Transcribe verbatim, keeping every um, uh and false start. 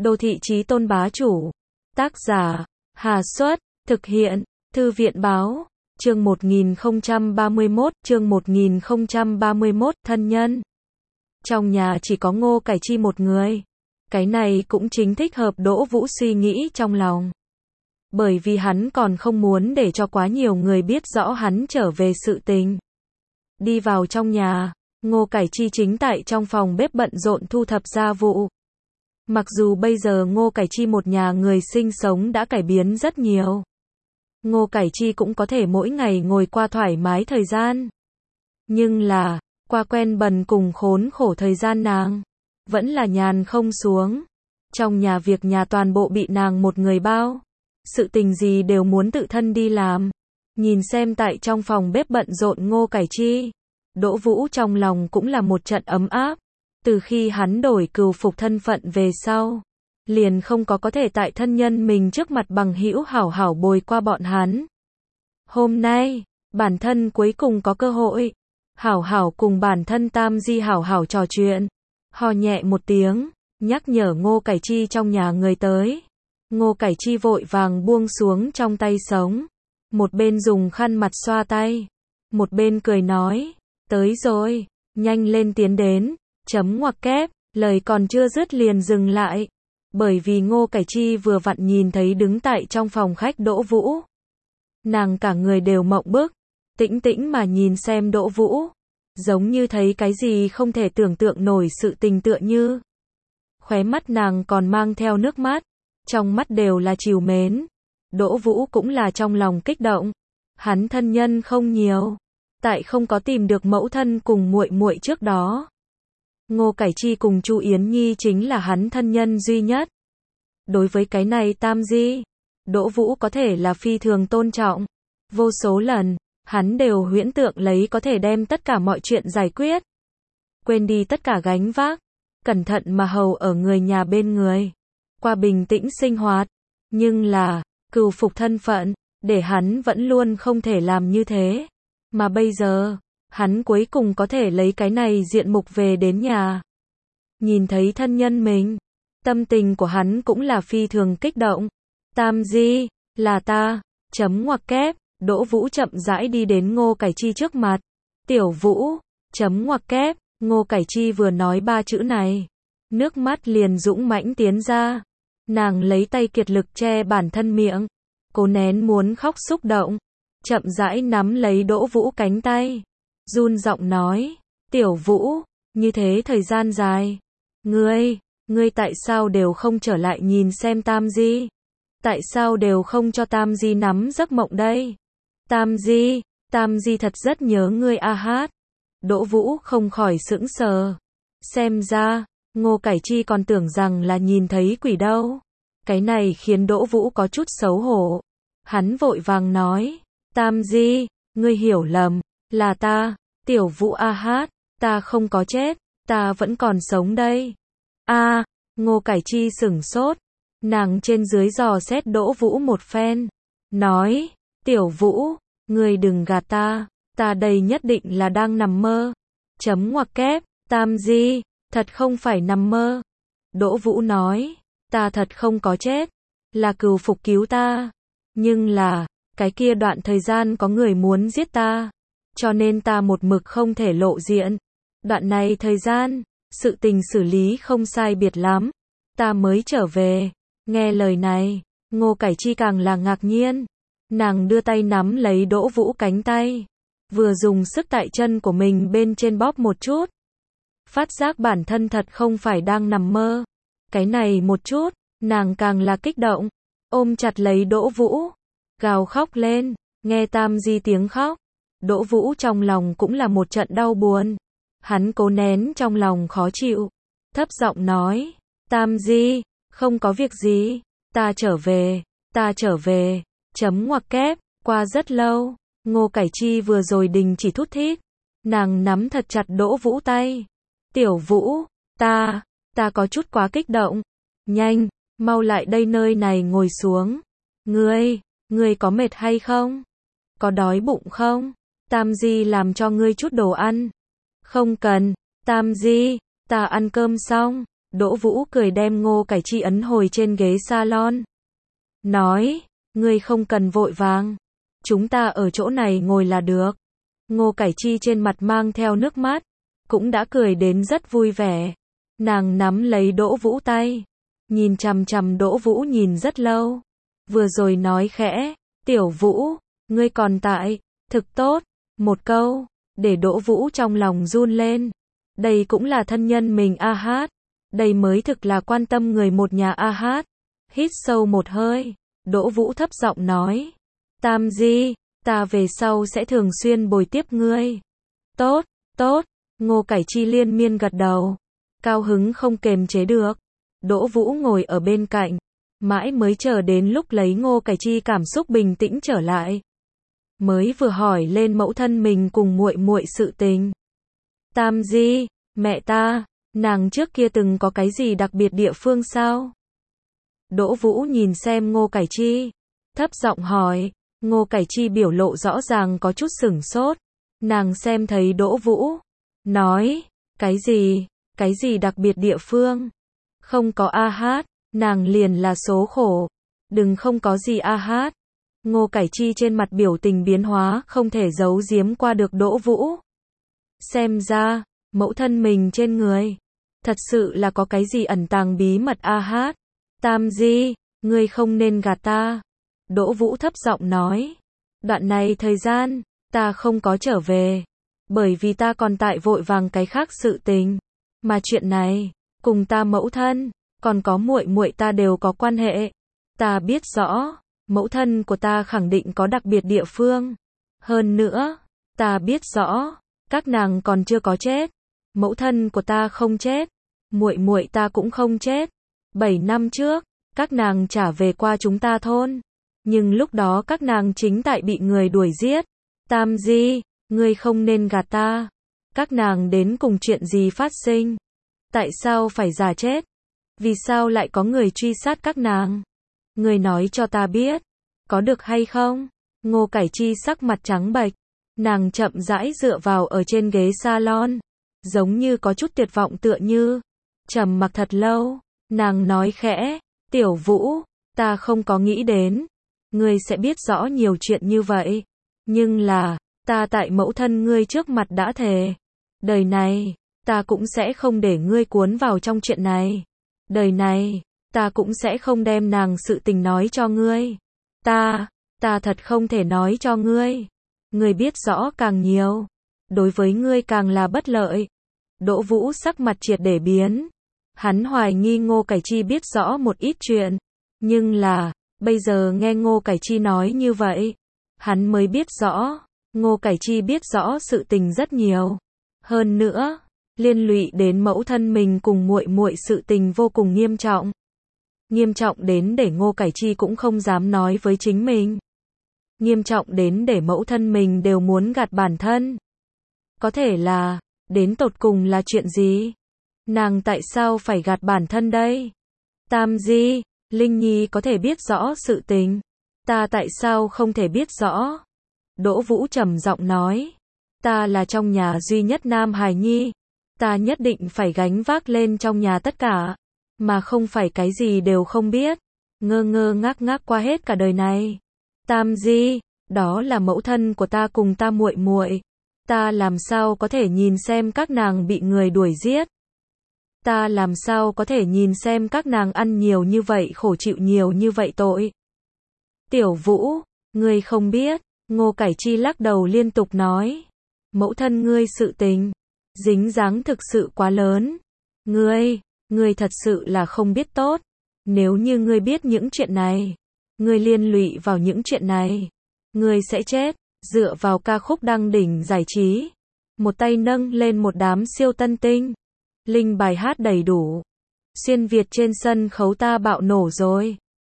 Đô thị chí tôn bá chủ. Tác giả, Hà Xuất, thực hiện, Thư viện báo, chương một nghìn không trăm ba mươi mốt, chương một nghìn không trăm ba mươi mốt, thân nhân. Trong nhà chỉ có Ngô Cải Chi một người. Cái này cũng chính thích hợp Đỗ Vũ suy nghĩ trong lòng. Bởi vì hắn còn không muốn để cho quá nhiều người biết rõ hắn trở về sự tình. Đi vào trong nhà, Ngô Cải Chi chính tại trong phòng bếp bận rộn thu thập gia vụ. Mặc dù bây giờ Ngô Cải Chi một nhà người sinh sống đã cải biến rất nhiều. Ngô Cải Chi cũng có thể mỗi ngày ngồi qua thoải mái thời gian. Nhưng là, qua quen bần cùng khốn khổ thời gian nàng, vẫn là nhàn không xuống. Trong nhà việc nhà toàn bộ bị nàng một người bao. Sự tình gì đều muốn tự thân đi làm. Nhìn xem tại trong phòng bếp bận rộn Ngô Cải Chi, Đỗ Vũ trong lòng cũng là một trận ấm áp. Từ khi hắn đổi cừu phục thân phận về sau, liền không có có thể tại thân nhân mình trước mặt bằng hữu hảo hảo bồi qua bọn hắn. Hôm nay, bản thân cuối cùng có cơ hội, hảo hảo cùng bản thân Tam Di hảo hảo trò chuyện. Hò nhẹ một tiếng, nhắc nhở Ngô Cải Chi trong nhà người tới. Ngô Cải Chi vội vàng buông xuống trong tay sống, một bên dùng khăn mặt xoa tay, một bên cười nói, tới rồi, nhanh lên tiến đến. Chấm ngoặc kép, lời còn chưa dứt liền dừng lại. Bởi vì Ngô Cải Chi vừa vặn nhìn thấy đứng tại trong phòng khách Đỗ Vũ. Nàng cả người đều mộng bức, tĩnh tĩnh mà nhìn xem Đỗ Vũ. Giống như thấy cái gì không thể tưởng tượng nổi sự tình tựa như. Khóe mắt nàng còn mang theo nước mắt, trong mắt đều là trìu mến. Đỗ Vũ cũng là trong lòng kích động. Hắn thân nhân không nhiều, tại không có tìm được mẫu thân cùng muội muội trước đó. Ngô Cải Chi cùng Chu Yến Nhi chính là hắn thân nhân duy nhất. Đối với cái này Tam Di, Đỗ Vũ có thể là phi thường tôn trọng. Vô số lần, hắn đều huyễn tượng lấy có thể đem tất cả mọi chuyện giải quyết. Quên đi tất cả gánh vác, cẩn thận mà hầu ở người nhà bên người. Qua bình tĩnh sinh hoạt. Nhưng là, cừu phục thân phận, để hắn vẫn luôn không thể làm như thế. Mà bây giờ, hắn cuối cùng có thể lấy cái này diện mục về đến nhà. Nhìn thấy thân nhân mình, tâm tình của hắn cũng là phi thường kích động. Tam Di, là ta, chấm ngoặc kép, Đỗ Vũ chậm rãi đi đến Ngô Cải Chi trước mặt. Tiểu Vũ, chấm ngoặc kép, Ngô Cải Chi vừa nói ba chữ này, nước mắt liền dũng mãnh tiến ra. Nàng lấy tay kiệt lực che bản thân miệng, cố nén muốn khóc xúc động, chậm rãi nắm lấy Đỗ Vũ cánh tay. Run giọng nói, Tiểu Vũ, như thế thời gian dài, ngươi, ngươi tại sao đều không trở lại nhìn xem Tam Di? Tại sao đều không cho Tam Di nắm giấc mộng đây? Tam Di, Tam Di thật rất nhớ ngươi a hát. Đỗ Vũ không khỏi sững sờ. Xem ra, Ngô Cải Chi còn tưởng rằng là nhìn thấy quỷ đâu. Cái này khiến Đỗ Vũ có chút xấu hổ. Hắn vội vàng nói, Tam Di, ngươi hiểu lầm, là ta. Tiểu Vũ a hát, ta không có chết, ta vẫn còn sống đây. A, Ngô Cải Chi sửng sốt, nàng trên dưới dò xét Đỗ Vũ một phen, nói, Tiểu Vũ, ngươi đừng gạt ta, ta đây nhất định là đang nằm mơ. Chấm ngoặc kép, Tam Di, thật không phải nằm mơ. Đỗ Vũ nói, ta thật không có chết, là cừu phục cứu ta. Nhưng là, cái kia đoạn thời gian có người muốn giết ta. Cho nên ta một mực không thể lộ diện. Đoạn này thời gian, sự tình xử lý không sai biệt lắm. Ta mới trở về. Nghe lời này, Ngô Cải Chi càng là ngạc nhiên. Nàng đưa tay nắm lấy Đỗ Vũ cánh tay. Vừa dùng sức tại chân của mình bên trên bóp một chút. Phát giác bản thân thật không phải đang nằm mơ. Cái này một chút, nàng càng là kích động. Ôm chặt lấy Đỗ Vũ. Gào khóc lên, nghe Tam Di tiếng khóc. Đỗ Vũ trong lòng cũng là một trận đau buồn. Hắn cố nén trong lòng khó chịu. Thấp giọng nói, Tam Di, không có việc gì. Ta trở về, ta trở về. Chấm ngoặc kép, qua rất lâu. Ngô Cải Chi vừa rồi đình chỉ thút thít. Nàng nắm thật chặt Đỗ Vũ tay. Tiểu Vũ, ta, ta có chút quá kích động. Nhanh, mau lại đây nơi này ngồi xuống. Ngươi, ngươi có mệt hay không? Có đói bụng không? Tam Di làm cho ngươi chút đồ ăn. Không cần, Tam Di, ta ăn cơm xong. Đỗ Vũ cười đem Ngô Cải Chi ấn hồi trên ghế salon. Nói, ngươi không cần vội vàng. Chúng ta ở chỗ này ngồi là được. Ngô Cải Chi trên mặt mang theo nước mắt, cũng đã cười đến rất vui vẻ. Nàng nắm lấy Đỗ Vũ tay, nhìn chằm chằm Đỗ Vũ nhìn rất lâu. Vừa rồi nói khẽ, Tiểu Vũ, ngươi còn tại, thực tốt, một câu, để Đỗ Vũ trong lòng run lên. Đây cũng là thân nhân mình a hát, đây mới thực là quan tâm người một nhà a hát. Hít sâu một hơi, Đỗ Vũ thấp giọng nói, Tam Di, ta về sau sẽ thường xuyên bồi tiếp ngươi. Tốt, tốt, Ngô Cải Chi liên miên gật đầu, cao hứng không kềm chế được. Đỗ Vũ ngồi ở bên cạnh, mãi mới chờ đến lúc lấy Ngô Cải Chi cảm xúc bình tĩnh trở lại, mới vừa hỏi lên mẫu thân mình cùng muội muội sự tình. Tam Di, mẹ ta, nàng trước kia từng có cái gì đặc biệt địa phương sao? Đỗ Vũ nhìn xem Ngô Cải Chi, thấp giọng hỏi. Ngô Cải Chi biểu lộ rõ ràng có chút sửng sốt. Nàng xem thấy Đỗ Vũ, nói, cái gì, cái gì đặc biệt địa phương? Không có a hát, nàng liền là số khổ. Đừng không có gì a hát. Ngô Cải Chi trên mặt biểu tình biến hóa không thể giấu giếm qua được Đỗ Vũ. Xem ra, mẫu thân mình trên người, thật sự là có cái gì ẩn tàng bí mật a hát. Tam Di, ngươi không nên gạt ta. Đỗ Vũ thấp giọng nói, đoạn này thời gian, ta không có trở về, bởi vì ta còn tại vội vàng cái khác sự tình, mà chuyện này, cùng ta mẫu thân, còn có muội muội ta đều có quan hệ. Ta biết rõ, mẫu thân của ta khẳng định có đặc biệt địa phương. Hơn nữa, ta biết rõ, các nàng còn chưa có chết. Mẫu thân của ta không chết, muội muội ta cũng không chết. Bảy năm trước, các nàng trả về qua chúng ta thôn. Nhưng lúc đó các nàng chính tại bị người đuổi giết. Tam Di, ngươi không nên gạt ta. Các nàng đến cùng chuyện gì phát sinh? Tại sao phải giả chết? Vì sao lại có người truy sát các nàng? Ngươi nói cho ta biết, có được hay không? Ngô Cải Chi sắc mặt trắng bệch, nàng chậm rãi dựa vào ở trên ghế salon, giống như có chút tuyệt vọng tựa như. Trầm mặc thật lâu, nàng nói khẽ, Tiểu Vũ, ta không có nghĩ đến ngươi sẽ biết rõ nhiều chuyện như vậy. Nhưng là, ta tại mẫu thân ngươi trước mặt đã thề. Đời này, ta cũng sẽ không để ngươi cuốn vào trong chuyện này. Đời này, ta cũng sẽ không đem nàng sự tình nói cho ngươi. Ta, ta thật không thể nói cho ngươi. Ngươi biết rõ càng nhiều, đối với ngươi càng là bất lợi. Đỗ Vũ sắc mặt triệt để biến. Hắn hoài nghi Ngô Cải Chi biết rõ một ít chuyện. Nhưng là, bây giờ nghe Ngô Cải Chi nói như vậy, hắn mới biết rõ, Ngô Cải Chi biết rõ sự tình rất nhiều. Hơn nữa, liên lụy đến mẫu thân mình cùng muội muội sự tình vô cùng nghiêm trọng. Nghiêm trọng đến để Ngô Cải Chi cũng không dám nói với chính mình. Nghiêm trọng đến để mẫu thân mình đều muốn gạt bản thân. Có thể là, đến tột cùng là chuyện gì? Nàng tại sao phải gạt bản thân đây? Tam Di, Linh Nhi có thể biết rõ sự tình. Ta tại sao không thể biết rõ? Đỗ Vũ trầm giọng nói. Ta là trong nhà duy nhất nam hài nhi. Ta nhất định phải gánh vác lên trong nhà tất cả. Mà không phải cái gì đều không biết. Ngơ ngơ ngác ngác qua hết cả đời này. Tam Di, đó là mẫu thân của ta cùng ta muội muội. Ta làm sao có thể nhìn xem các nàng bị người đuổi giết? Ta làm sao có thể nhìn xem các nàng ăn nhiều như vậy khổ chịu nhiều như vậy tội? Tiểu Vũ, ngươi không biết. Ngô Cải Chi lắc đầu liên tục nói. Mẫu thân ngươi sự tình, dính dáng thực sự quá lớn. Ngươi, ngươi thật sự là không biết tốt. Nếu như ngươi biết những chuyện này, ngươi liên lụy vào những chuyện này, ngươi sẽ chết. Dựa vào ca khúc đăng đỉnh giải trí, một tay nâng lên một đám siêu tân tinh. Linh bài hát đầy đủ. Xuyên Việt trên sân khấu ta bạo nổ rồi.